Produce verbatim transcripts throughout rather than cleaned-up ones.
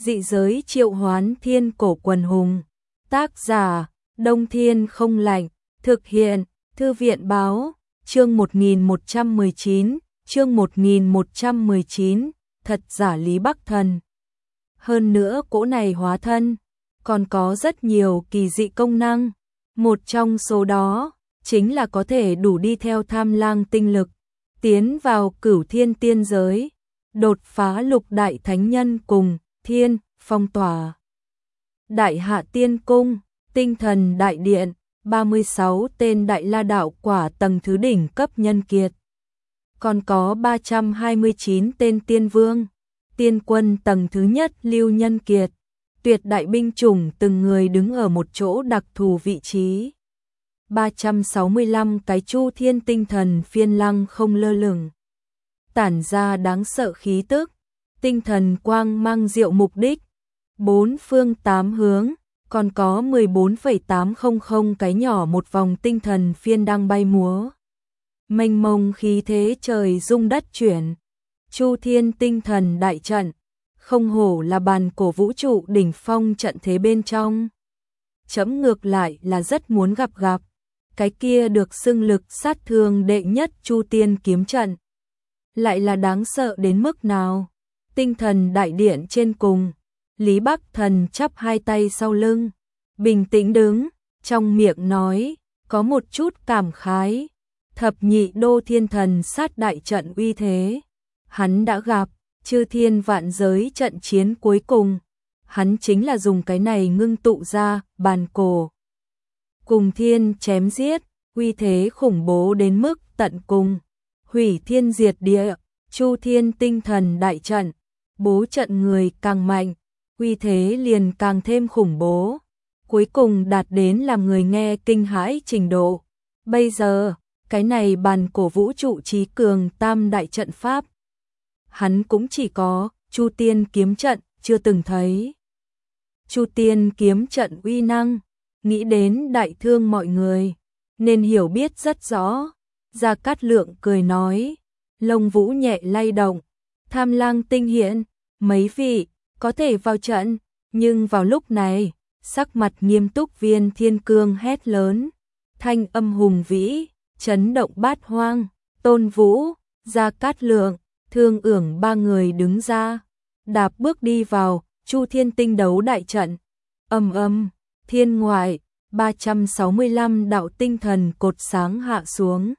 Dị giới triệu hoán thiên cổ quần hùng. Tác giả, Đông Thiên không lạnh. Thực hiện, Thư viện báo, chương một nghìn một trăm mười chín, chương một nghìn một trăm mười chín, thật giả Lý Bắc Thần. Hơn nữa cỗ này hóa thân, còn có rất nhiều kỳ dị công năng. Một trong số đó, chính là có thể đủ đi theo Tham Lang tinh lực, tiến vào Cửu Thiên tiên giới, đột phá lục đại thánh nhân cùng thiên, phong tỏa. Đại Hạ Tiên Cung, Tinh Thần Đại Điện, ba mươi sáu tên Đại La Đạo quả tầng thứ đỉnh cấp nhân kiệt. Còn có ba trăm hai mươi chín tên Tiên Vương, Tiên Quân tầng thứ nhất lưu nhân kiệt, tuyệt đại binh chủng từng người đứng ở một chỗ đặc thù vị trí. ba trăm sáu mươi lăm cái Chu Thiên tinh thần phiên lăng không lơ lửng, tản ra đáng sợ khí tức, tinh thần quang mang diệu mục đích, bốn phương tám hướng, còn có mười bốn phẩy tám không không cái nhỏ một vòng tinh thần phiên đang bay múa. Mênh mông khí thế trời rung đất chuyển, Chu Thiên tinh thần đại trận, không hổ là bàn cổ vũ trụ đỉnh phong trận thế bên trong. Chấm ngược lại là rất muốn gặp gặp cái kia được xưng lực sát thương đệ nhất Chu Tiên kiếm trận. Lại là đáng sợ đến mức nào? Tinh thần đại điện trên cùng, Lý Bắc Thần chắp hai tay sau lưng, bình tĩnh đứng, trong miệng nói, có một chút cảm khái. Thập nhị đô thiên thần sát đại trận uy thế, hắn đã gặp, chư thiên vạn giới trận chiến cuối cùng, hắn chính là dùng cái này ngưng tụ ra, bàn cổ. Cùng thiên chém giết, uy thế khủng bố đến mức tận cùng, hủy thiên diệt địa, Chu Thiên tinh thần đại trận, bố trận người càng mạnh, uy thế liền càng thêm khủng bố, cuối cùng đạt đến làm người nghe kinh hãi trình độ. Bây giờ, cái này bàn cổ vũ trụ trí cường tam đại trận pháp, hắn cũng chỉ có Chu Tiên kiếm trận chưa từng thấy. Chu Tiên kiếm trận uy năng, nghĩ đến đại thương mọi người, nên hiểu biết rất rõ. Gia Cát Lượng cười nói, lông vũ nhẹ lay động, Tham Lang tinh hiện, mấy vị có thể vào trận, nhưng vào lúc này, sắc mặt nghiêm túc Viên Thiên Cương hét lớn, thanh âm hùng vĩ, chấn động bát hoang. Tôn Vũ, Gia Cát Lượng, Thương Ưởng ba người đứng ra, đạp bước đi vào Chu Thiên tinh đấu đại trận. Ầm ầm, thiên ngoại, ba trăm sáu mươi lăm đạo tinh thần cột sáng hạ xuống,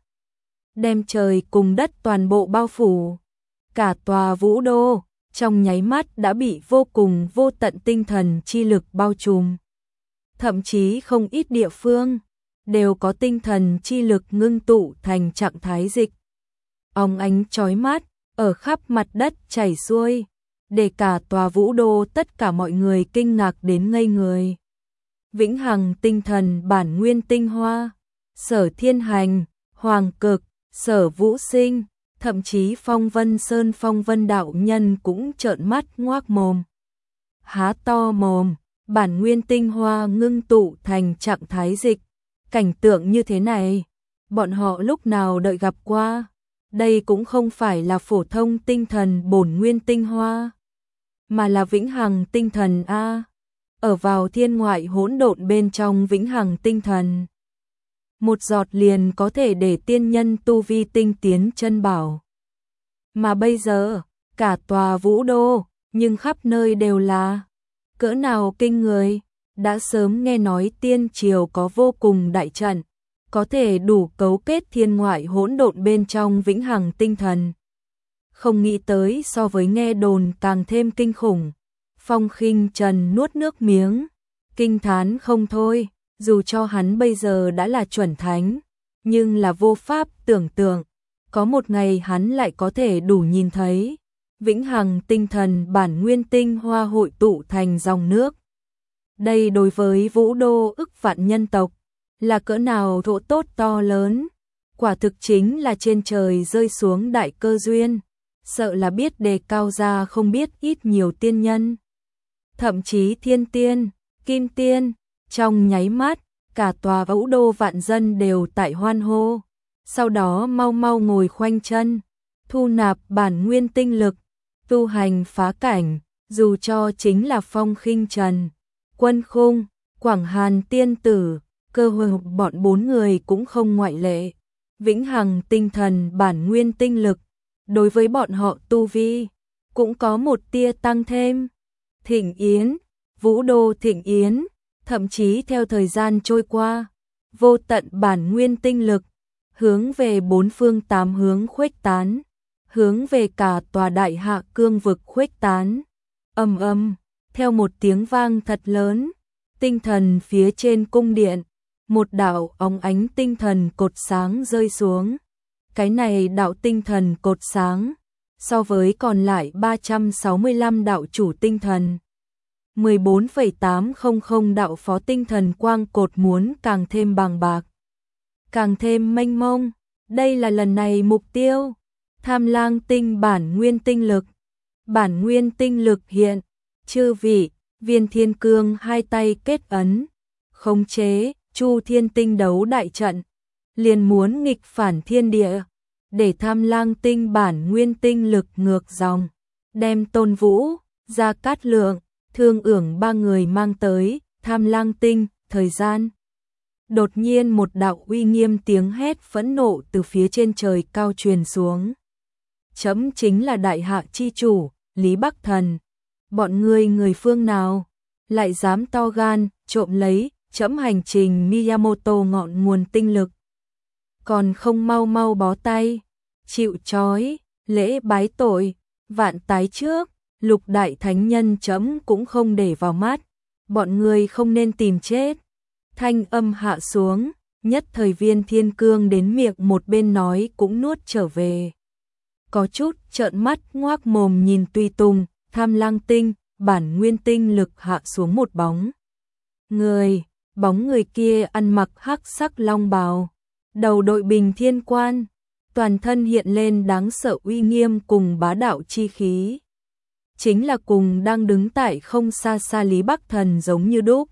đem trời cùng đất toàn bộ bao phủ. Cả tòa vũ đô trong nháy mắt đã bị vô cùng vô tận tinh thần chi lực bao trùm. Thậm chí không ít địa phương đều có tinh thần chi lực ngưng tụ thành trạng thái dịch. Óng ánh chói mắt ở khắp mặt đất chảy xuôi, để cả tòa vũ đô tất cả mọi người kinh ngạc đến ngây người. Vĩnh hằng tinh thần bản nguyên tinh hoa, Sở Thiên Hành, Hoàng Cực, Sở Vũ Sinh, thậm chí Phong Vân Sơn Phong Vân đạo nhân cũng trợn mắt ngoác mồm. Há to mồm, bản nguyên tinh hoa ngưng tụ thành trạng thái dịch. Cảnh tượng như thế này, bọn họ lúc nào đợi gặp qua. Đây cũng không phải là phổ thông tinh thần bổn nguyên tinh hoa, mà là vĩnh hằng tinh thần A. Ở vào thiên ngoại hỗn độn bên trong vĩnh hằng tinh thần, một giọt liền có thể để tiên nhân tu vi tinh tiến chân bảo. Mà bây giờ, cả tòa vũ đô, nhưng khắp nơi đều là cỡ nào kinh người. Đã sớm nghe nói tiên triều có vô cùng đại trận, có thể đủ cấu kết thiên ngoại hỗn độn bên trong vĩnh hằng tinh thần. Không nghĩ tới so với nghe đồn càng thêm kinh khủng. Phong Khinh Trần nuốt nước miếng, kinh thán không thôi, dù cho hắn bây giờ đã là chuẩn thánh, nhưng là vô pháp tưởng tượng, có một ngày hắn lại có thể đủ nhìn thấy vĩnh hằng tinh thần bản nguyên tinh hoa hội tụ thành dòng nước. Đây đối với vũ đô ức vạn nhân tộc, là cỡ nào thổ tốt to lớn, quả thực chính là trên trời rơi xuống đại cơ duyên, sợ là biết đề cao ra không biết ít nhiều tiên nhân. Thậm chí thiên tiên, kim tiên, trong nháy mắt, cả tòa vũ đô vạn dân đều tại hoan hô, sau đó mau mau ngồi khoanh chân, thu nạp bản nguyên tinh lực, tu hành phá cảnh, dù cho chính là Phong Khinh Trần, Quân Khung, Quảng Hàn Tiên Tử, cơ hồ bọn bốn người cũng không ngoại lệ. Vĩnh hằng tinh thần bản nguyên tinh lực, đối với bọn họ tu vi, cũng có một tia tăng thêm. Thịnh Yến, Vũ Đô Thịnh Yến, thậm chí theo thời gian trôi qua, vô tận bản nguyên tinh lực, hướng về bốn phương tám hướng khuếch tán, hướng về cả tòa đại hạ cương vực khuếch tán. Ầm ầm, theo một tiếng vang thật lớn, tinh thần phía trên cung điện, một đạo óng ánh tinh thần cột sáng rơi xuống. Cái này đạo tinh thần cột sáng, so với còn lại ba trăm sáu mươi lăm đạo chủ tinh thần, mười bốn phẩy tám không không đạo phó tinh thần quang cột muốn càng thêm bàng bạc, càng thêm mênh mông. Đây là lần này mục tiêu, Tham Lang tinh bản nguyên tinh lực. Bản nguyên tinh lực hiện, chư vị, Viên Thiên Cương hai tay kết ấn, khống chế Chu Thiên Tinh đấu đại trận, liền muốn nghịch phản thiên địa, để Tham Lang tinh bản nguyên tinh lực ngược dòng, đem Tôn Vũ, Gia Cát Lượng, Thương Ưởng ba người mang tới Tham Lang tinh. Thời gian đột nhiên một đạo uy nghiêm tiếng hét phẫn nộ từ phía trên trời cao truyền xuống. Chấm chính là đại hạ chi chủ, Lý Bắc Thần. Bọn ngươi người phương nào, lại dám to gan, trộm lấy chấm hành trình Miyamoto ngọn nguồn tinh lực. Còn không mau mau bó tay, chịu trói, lễ bái tội, vạn tái trước, lục đại thánh nhân chấm cũng không để vào mắt. Bọn ngươi không nên tìm chết. Thanh âm hạ xuống, nhất thời Viên Thiên Cương đến miệng một bên nói cũng nuốt trở về. Có chút trợn mắt ngoác mồm nhìn tùy tùng, Tham Lang tinh, bản nguyên tinh lực hạ xuống một bóng người. Bóng người kia ăn mặc hắc sắc long bào, đầu đội bình thiên quan, toàn thân hiện lên đáng sợ uy nghiêm cùng bá đạo chi khí. Chính là cùng đang đứng tại không xa xa Lý Bắc Thần giống như đúc.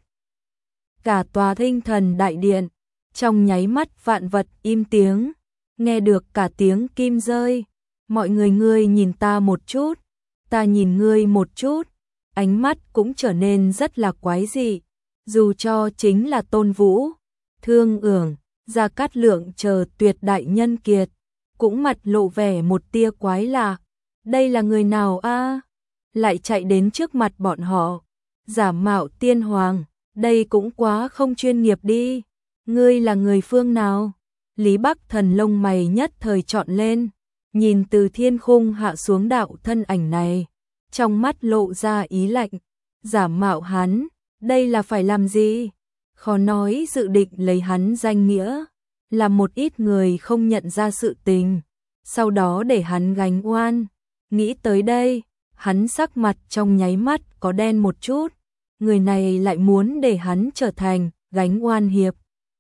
Cả tòa Tinh Thần đại điện, trong nháy mắt vạn vật im tiếng, nghe được cả tiếng kim rơi. Mọi người ngươi nhìn ta một chút, ta nhìn ngươi một chút, ánh mắt cũng trở nên rất là quái dị. Dù cho chính là Tôn Vũ, Thương Ưởng, Gia Cát Lượng chờ tuyệt đại nhân kiệt, cũng mặt lộ vẻ một tia quái lạ. Đây là người nào a? Lại chạy đến trước mặt bọn họ, giả mạo tiên hoàng, đây cũng quá không chuyên nghiệp đi. Ngươi là người phương nào? Lý Bắc Thần lông mày nhất thời trọn lên, nhìn từ thiên khung hạ xuống đạo thân ảnh này, trong mắt lộ ra ý lạnh. Giả mạo hắn, đây là phải làm gì? Khó nói dự định lấy hắn danh nghĩa, làm một ít người không nhận ra sự tình, sau đó để hắn gánh oan. Nghĩ tới đây, hắn sắc mặt trong nháy mắt có đen một chút, người này lại muốn để hắn trở thành gánh oan hiệp.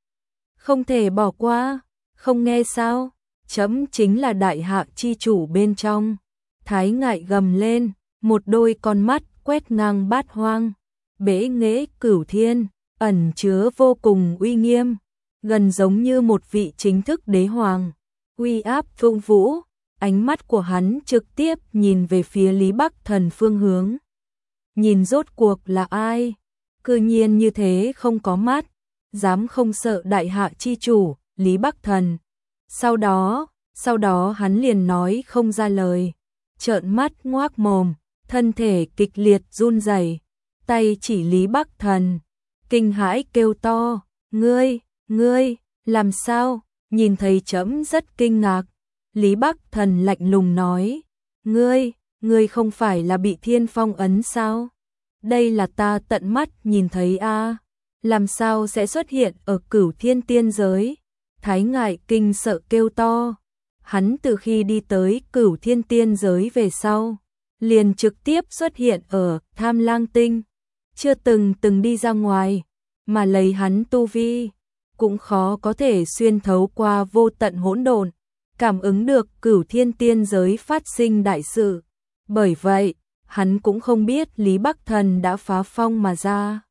Không thể bỏ qua, không nghe sao? Chấm chính là đại hạ chi chủ bên trong. Thái Ngại gầm lên, một đôi con mắt quét ngang bát hoang, bế nghệ cửu thiên, ẩn chứa vô cùng uy nghiêm, gần giống như một vị chính thức đế hoàng. Uy áp vung vũ, ánh mắt của hắn trực tiếp nhìn về phía Lý Bắc Thần phương hướng. Nhìn rốt cuộc là ai? Cư nhiên như thế không có mắt, dám không sợ đại hạ chi chủ, Lý Bắc Thần. Sau đó, sau đó hắn liền nói không ra lời, trợn mắt ngoác mồm, thân thể kịch liệt run rẩy, tay chỉ Lý Bắc Thần, kinh hãi kêu to, ngươi, ngươi, làm sao? Nhìn thấy chấm rất kinh ngạc, Lý Bắc Thần lạnh lùng nói, ngươi, ngươi không phải là bị thiên phong ấn sao? Đây là ta tận mắt nhìn thấy a, làm sao sẽ xuất hiện ở cửu thiên tiên giới? Thái Ngại kinh sợ kêu to, hắn từ khi đi tới cửu thiên tiên giới về sau, liền trực tiếp xuất hiện ở Tham Lang tinh, chưa từng từng đi ra ngoài, mà lấy hắn tu vi, cũng khó có thể xuyên thấu qua vô tận hỗn độn, cảm ứng được cửu thiên tiên giới phát sinh đại sự. Bởi vậy, hắn cũng không biết Lý Bắc Thần đã phá phong mà ra.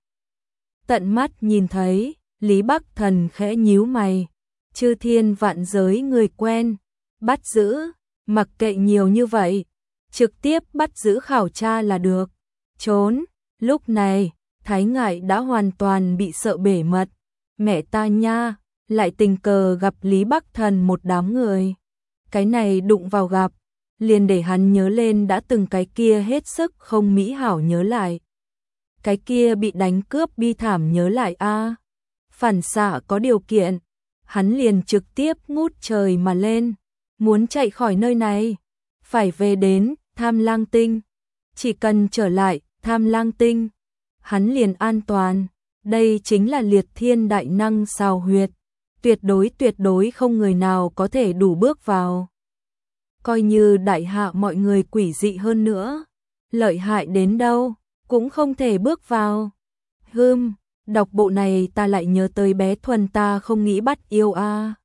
Tận mắt nhìn thấy, Lý Bắc Thần khẽ nhíu mày, chư thiên vạn giới người quen, bắt giữ, mặc kệ nhiều như vậy, trực tiếp bắt giữ khảo tra là được. trốn. Lúc này, Thái Ngại đã hoàn toàn bị sợ bể mật. Mẹ ta nha, lại tình cờ gặp Lý Bắc Thần một đám người. Cái này đụng vào gặp, liền để hắn nhớ lên đã từng cái kia hết sức không mỹ hảo nhớ lại. Cái kia bị đánh cướp bi thảm nhớ lại a. Phản xạ có điều kiện, hắn liền trực tiếp ngút trời mà lên, muốn chạy khỏi nơi này, phải về đến Tham Lang Tinh. Chỉ cần trở lại Tham Lang Tinh, hắn liền an toàn. Đây chính là liệt thiên đại năng xào huyệt, tuyệt đối tuyệt đối không người nào có thể đủ bước vào. Coi như đại hạ mọi người quỷ dị hơn nữa, lợi hại đến đâu, cũng không thể bước vào. Hừm, đọc bộ này ta lại nhớ tới bé Thuần ta không nghĩ bắt yêu a.